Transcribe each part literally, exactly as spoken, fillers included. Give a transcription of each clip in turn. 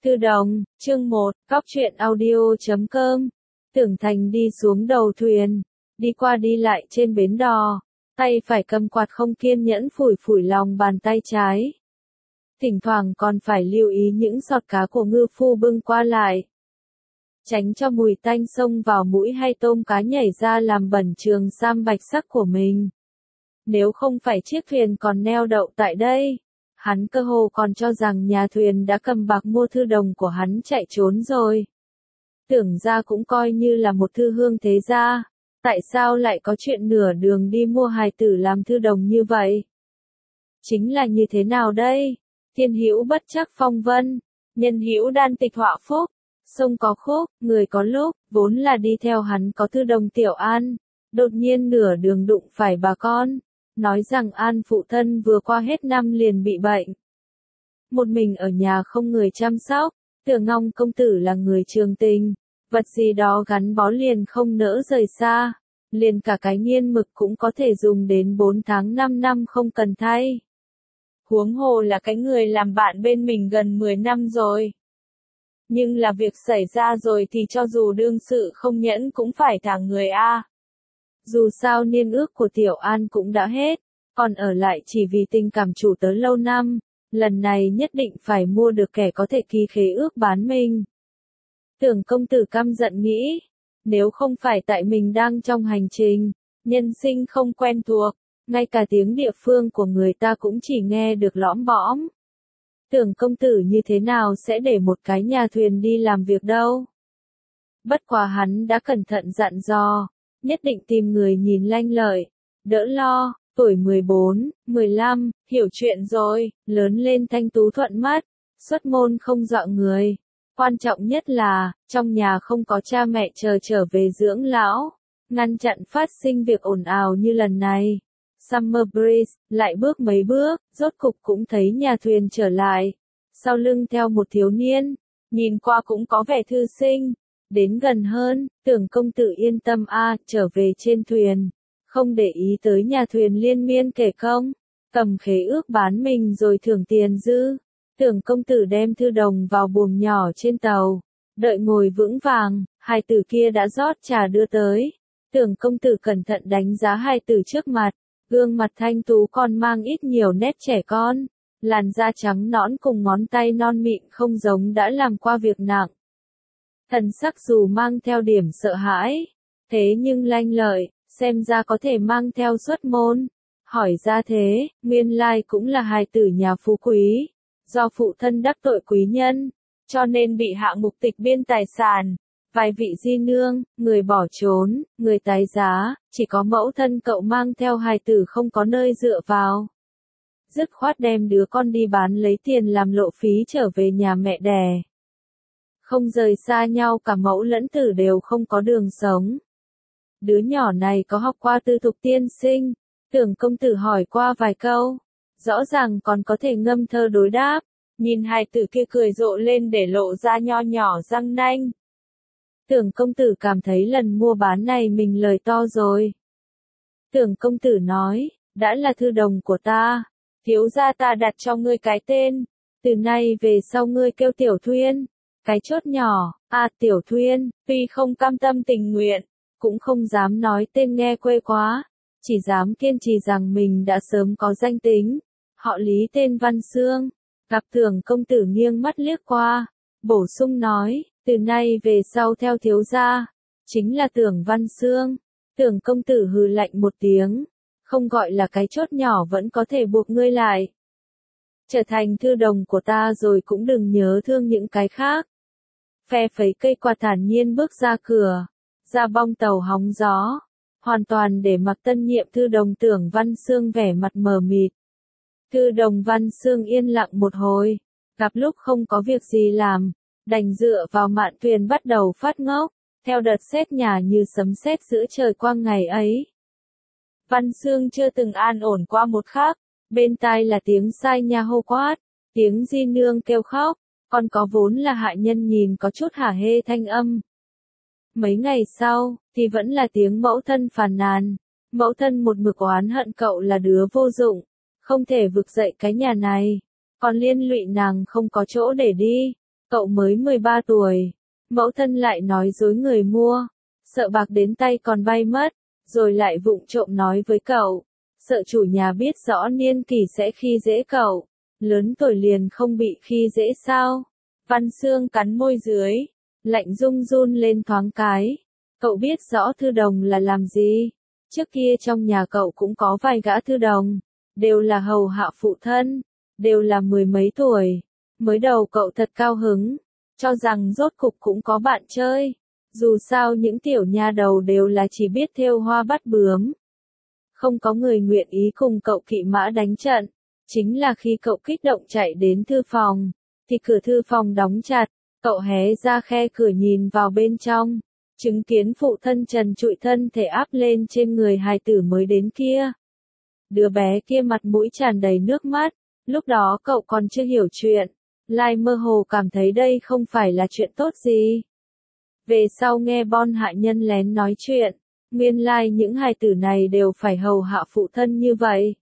Thư Đồng, chương một, Cóc truyện audio chấm com. Tưởng Thành đi xuống đầu thuyền, đi qua đi lại trên bến đò, tay phải cầm quạt không kiên nhẫn phủi phủi lòng bàn tay trái. Thỉnh thoảng còn phải lưu ý những giọt cá của ngư phu bưng qua lại. Tránh cho mùi tanh xông vào mũi hay tôm cá nhảy ra làm bẩn trường sam bạch sắc của mình. Nếu không phải chiếc thuyền còn neo đậu tại đây, hắn cơ hồ còn cho rằng nhà thuyền đã cầm bạc mua Thư Đồng của hắn chạy trốn rồi. Tưởng ra cũng coi như là một thư hương thế gia, tại sao lại có chuyện nửa đường đi mua hài tử làm Thư Đồng như vậy? Chính là như thế nào đây? Thiên hữu bất trắc phong vân, nhân hữu đan tịch họa phúc, sông có khúc, người có lúc, vốn là đi theo hắn có Thư Đồng Tiểu An, đột nhiên nửa đường đụng phải bà con. Nói rằng An phụ thân vừa qua hết năm liền bị bệnh. Một mình ở nhà không người chăm sóc, Tưởng Ngong công tử là người trường tình, vật gì đó gắn bó liền không nỡ rời xa, liền cả cái nghiên mực cũng có thể dùng đến bốn tháng năm năm không cần thay. Huống hồ là cái người làm bạn bên mình gần mười năm rồi. Nhưng là việc xảy ra rồi thì cho dù đương sự không nhẫn cũng phải thả người a. Dù sao niên ước của Tiểu An cũng đã hết, còn ở lại chỉ vì tình cảm chủ tớ lâu năm, lần này nhất định phải mua được kẻ có thể ký khế ước bán mình. Tưởng công tử căm giận nghĩ, nếu không phải tại mình đang trong hành trình, nhân sinh không quen thuộc, ngay cả tiếng địa phương của người ta cũng chỉ nghe được lõm bõm. Tưởng công tử như thế nào sẽ để một cái nhà thuyền đi làm việc đâu. Bất quá hắn đã cẩn thận dặn dò. Nhất định tìm người nhìn lanh lợi, đỡ lo, tuổi mười bốn, mười lăm, hiểu chuyện rồi, lớn lên thanh tú thuận mắt, xuất môn không dọa người. Quan trọng nhất là, trong nhà không có cha mẹ chờ trở về dưỡng lão, ngăn chặn phát sinh việc ồn ào như lần này. Summer Breeze, lại bước mấy bước, rốt cục cũng thấy nhà thuyền trở lại. Sau lưng theo một thiếu niên, nhìn qua cũng có vẻ thư sinh. Đến gần hơn, Tưởng công tử yên tâm a, à, trở về trên thuyền, không để ý tới nhà thuyền liên miên kể công, cầm khế ước bán mình rồi thưởng tiền dư. Tưởng công tử đem Thư Đồng vào buồng nhỏ trên tàu, đợi ngồi vững vàng, hài tử kia đã rót trà đưa tới. Tưởng công tử cẩn thận đánh giá hài tử trước mặt, gương mặt thanh tú còn mang ít nhiều nét trẻ con, làn da trắng nõn cùng ngón tay non mịn không giống đã làm qua việc nặng. Thần sắc dù mang theo điểm sợ hãi, thế nhưng lanh lợi, xem ra có thể mang theo xuất môn. Hỏi ra thế, nguyên lai cũng là hài tử nhà phú quý, do phụ thân đắc tội quý nhân, cho nên bị hạng mục tịch biên tài sản. Vài vị di nương, người bỏ trốn, người tái giá, chỉ có mẫu thân cậu mang theo hài tử không có nơi dựa vào. Dứt khoát đem đứa con đi bán lấy tiền làm lộ phí trở về nhà mẹ đẻ. Không rời xa nhau cả mẫu lẫn tử đều không có đường sống. Đứa nhỏ này có học qua tư thục tiên sinh, Tưởng công tử hỏi qua vài câu, rõ ràng còn có thể ngâm thơ đối đáp, nhìn hài tử kia cười rộ lên để lộ ra nho nhỏ răng nanh. Tưởng công tử cảm thấy lần mua bán này mình lời to rồi. Tưởng công tử nói, đã là Thư Đồng của ta, thiếu gia ta đặt cho ngươi cái tên, từ nay về sau ngươi kêu Tiểu Thuyên. Cái chốt nhỏ, à Tiểu Thuyên, tuy không cam tâm tình nguyện, cũng không dám nói tên nghe quê quá, chỉ dám kiên trì rằng mình đã sớm có danh tính. Họ Lý tên Văn Xương, gặp Tưởng công tử nghiêng mắt liếc qua, bổ sung nói, từ nay về sau theo thiếu gia, chính là Tưởng Văn Xương. Tưởng công tử hừ lạnh một tiếng, không gọi là cái chốt nhỏ vẫn có thể buộc ngươi lại. Trở thành Thư Đồng của ta rồi cũng đừng nhớ thương những cái khác. Phe phẩy cây quạt thản nhiên bước ra cửa, ra bong tàu hóng gió, hoàn toàn để mặc tân nhiệm Thư Đồng Tưởng Văn Xương vẻ mặt mờ mịt. Thư Đồng Văn Xương yên lặng một hồi, gặp lúc không có việc gì làm, đành dựa vào mạn thuyền bắt đầu phát ngốc, theo đợt sét nhà như sấm sét giữa trời quang ngày ấy. Văn Xương chưa từng an ổn qua một khắc, bên tai là tiếng sai nha hô quát, tiếng di nương kêu khóc. Còn có vốn là hạ nhân nhìn có chút hả hê thanh âm. Mấy ngày sau, thì vẫn là tiếng mẫu thân phàn nàn. Mẫu thân một mực oán hận cậu là đứa vô dụng, không thể vực dậy cái nhà này. Còn liên lụy nàng không có chỗ để đi. Cậu mới mười ba tuổi, mẫu thân lại nói dối người mua, sợ bạc đến tay còn vay mất, rồi lại vụng trộm nói với cậu, sợ chủ nhà biết rõ niên kỷ sẽ khi dễ cậu, lớn tuổi liền không bị khi dễ sao? Văn Xương cắn môi dưới, lạnh run run lên thoáng cái. Cậu biết rõ thư đồng là làm gì? Trước kia trong nhà cậu cũng có vài gã thư đồng, đều là hầu hạ phụ thân, đều là mười mấy tuổi. Mới đầu cậu thật cao hứng, cho rằng rốt cục cũng có bạn chơi. Dù sao những tiểu nha đầu đều là chỉ biết thêu hoa bắt bướm. Không có người nguyện ý cùng cậu kỵ mã đánh trận. Chính là khi cậu kích động chạy đến thư phòng, thì cửa thư phòng đóng chặt, cậu hé ra khe cửa nhìn vào bên trong, chứng kiến phụ thân trần trụi thân thể áp lên trên người hài tử mới đến kia. Đứa bé kia mặt mũi tràn đầy nước mắt, lúc đó cậu còn chưa hiểu chuyện, lại mơ hồ cảm thấy đây không phải là chuyện tốt gì. Về sau nghe Bon hạ nhân lén nói chuyện, nguyên lai những hài tử này đều phải hầu hạ phụ thân như vậy.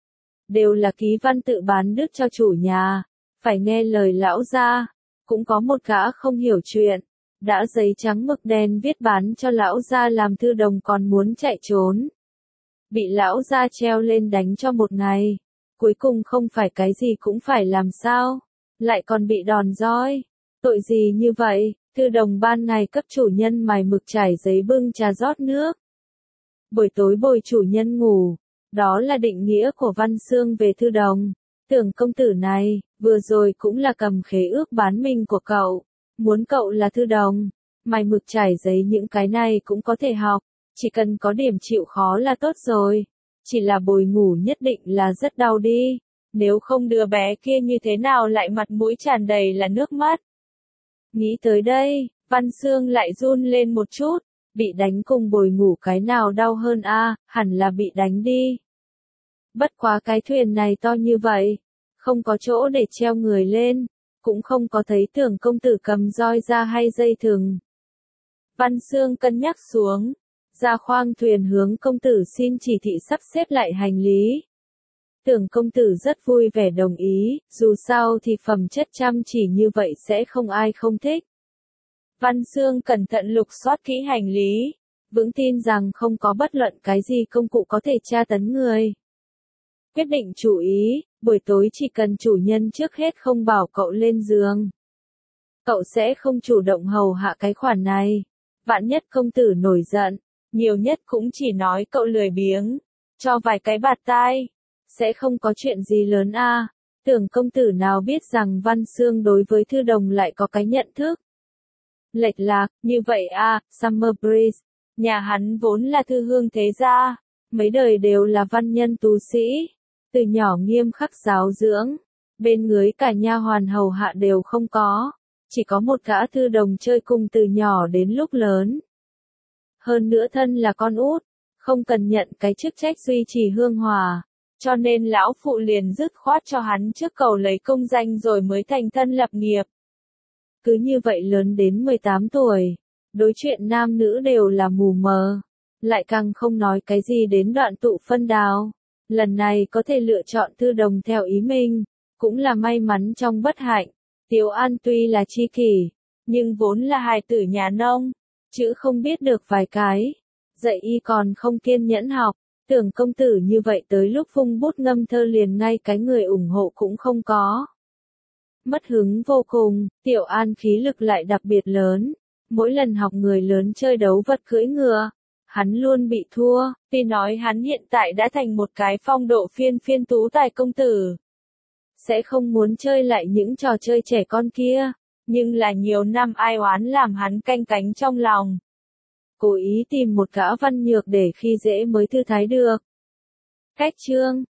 Đều là ký văn tự bán đức cho chủ nhà, phải nghe lời lão gia. Cũng có một gã không hiểu chuyện, đã giấy trắng mực đen viết bán cho lão gia làm thư đồng còn muốn chạy trốn. Bị lão gia treo lên đánh cho một ngày, cuối cùng không phải cái gì cũng phải làm sao, lại còn bị đòn roi. Tội gì như vậy, thư đồng ban ngày cấp chủ nhân mài mực trải giấy bưng trà rót nước. Buổi tối bồi chủ nhân ngủ. Đó là định nghĩa của Văn Xương về thư đồng. Tưởng công tử này, vừa rồi cũng là cầm khế ước bán mình của cậu. Muốn cậu là thư đồng, mài mực trải giấy những cái này cũng có thể học. Chỉ cần có điểm chịu khó là tốt rồi. Chỉ là bồi ngủ nhất định là rất đau đi. Nếu không đứa bé kia như thế nào lại mặt mũi tràn đầy là nước mắt. Nghĩ tới đây, Văn Xương lại run lên một chút. Bị đánh cùng bồi ngủ cái nào đau hơn a? À, hẳn là bị đánh đi. Bất quá cái thuyền này to như vậy, không có chỗ để treo người lên, cũng không có thấy Tưởng công tử cầm roi ra hay dây thừng. Văn Xương cân nhắc xuống, ra khoang thuyền hướng công tử xin chỉ thị sắp xếp lại hành lý. Tưởng công tử rất vui vẻ đồng ý, dù sao thì phẩm chất chăm chỉ như vậy sẽ không ai không thích. Văn Xương cẩn thận lục soát kỹ hành lý, vững tin rằng không có bất luận cái gì công cụ có thể tra tấn người. Quyết định chú ý, buổi tối chỉ cần chủ nhân trước hết không bảo cậu lên giường. Cậu sẽ không chủ động hầu hạ cái khoản này. Vạn nhất công tử nổi giận, nhiều nhất cũng chỉ nói cậu lười biếng, cho vài cái bạt tai. Sẽ không có chuyện gì lớn a. À. Tưởng công tử nào biết rằng Văn Xương đối với thư đồng lại có cái nhận thức. Lệch lạc, như vậy a, à, Summer Breeze. Nhà hắn vốn là thư hương thế gia, mấy đời đều là văn nhân tú sĩ. Từ nhỏ nghiêm khắc giáo dưỡng, bên dưới cả nha hoàn hầu hạ đều không có, chỉ có một gã thư đồng chơi cùng từ nhỏ đến lúc lớn. Hơn nữa thân là con út, không cần nhận cái chức trách duy trì hương hòa, cho nên lão phụ liền dứt khoát cho hắn trước cầu lấy công danh rồi mới thành thân lập nghiệp. Cứ như vậy lớn đến mười tám tuổi, đối chuyện nam nữ đều là mù mờ, lại càng không nói cái gì đến đoạn tụ phân đào. Lần này có thể lựa chọn thư đồng theo ý mình, cũng là may mắn trong bất hạnh. Tiếu An tuy là tri kỷ, nhưng vốn là hài tử nhà nông, chữ không biết được vài cái, dạy y còn không kiên nhẫn học. Tưởng công tử như vậy tới lúc vung bút ngâm thơ liền ngay cái người ủng hộ cũng không có. Mất hứng vô cùng, Tiểu An khí lực lại đặc biệt lớn. Mỗi lần học người lớn chơi đấu vật cưỡi ngựa, hắn luôn bị thua, tuy nói hắn hiện tại đã thành một cái phong độ phiên phiên tú tài công tử. Sẽ không muốn chơi lại những trò chơi trẻ con kia, nhưng là nhiều năm ai oán làm hắn canh cánh trong lòng. Cố ý tìm một gã văn nhược để khi dễ mới thư thái được. Cách chương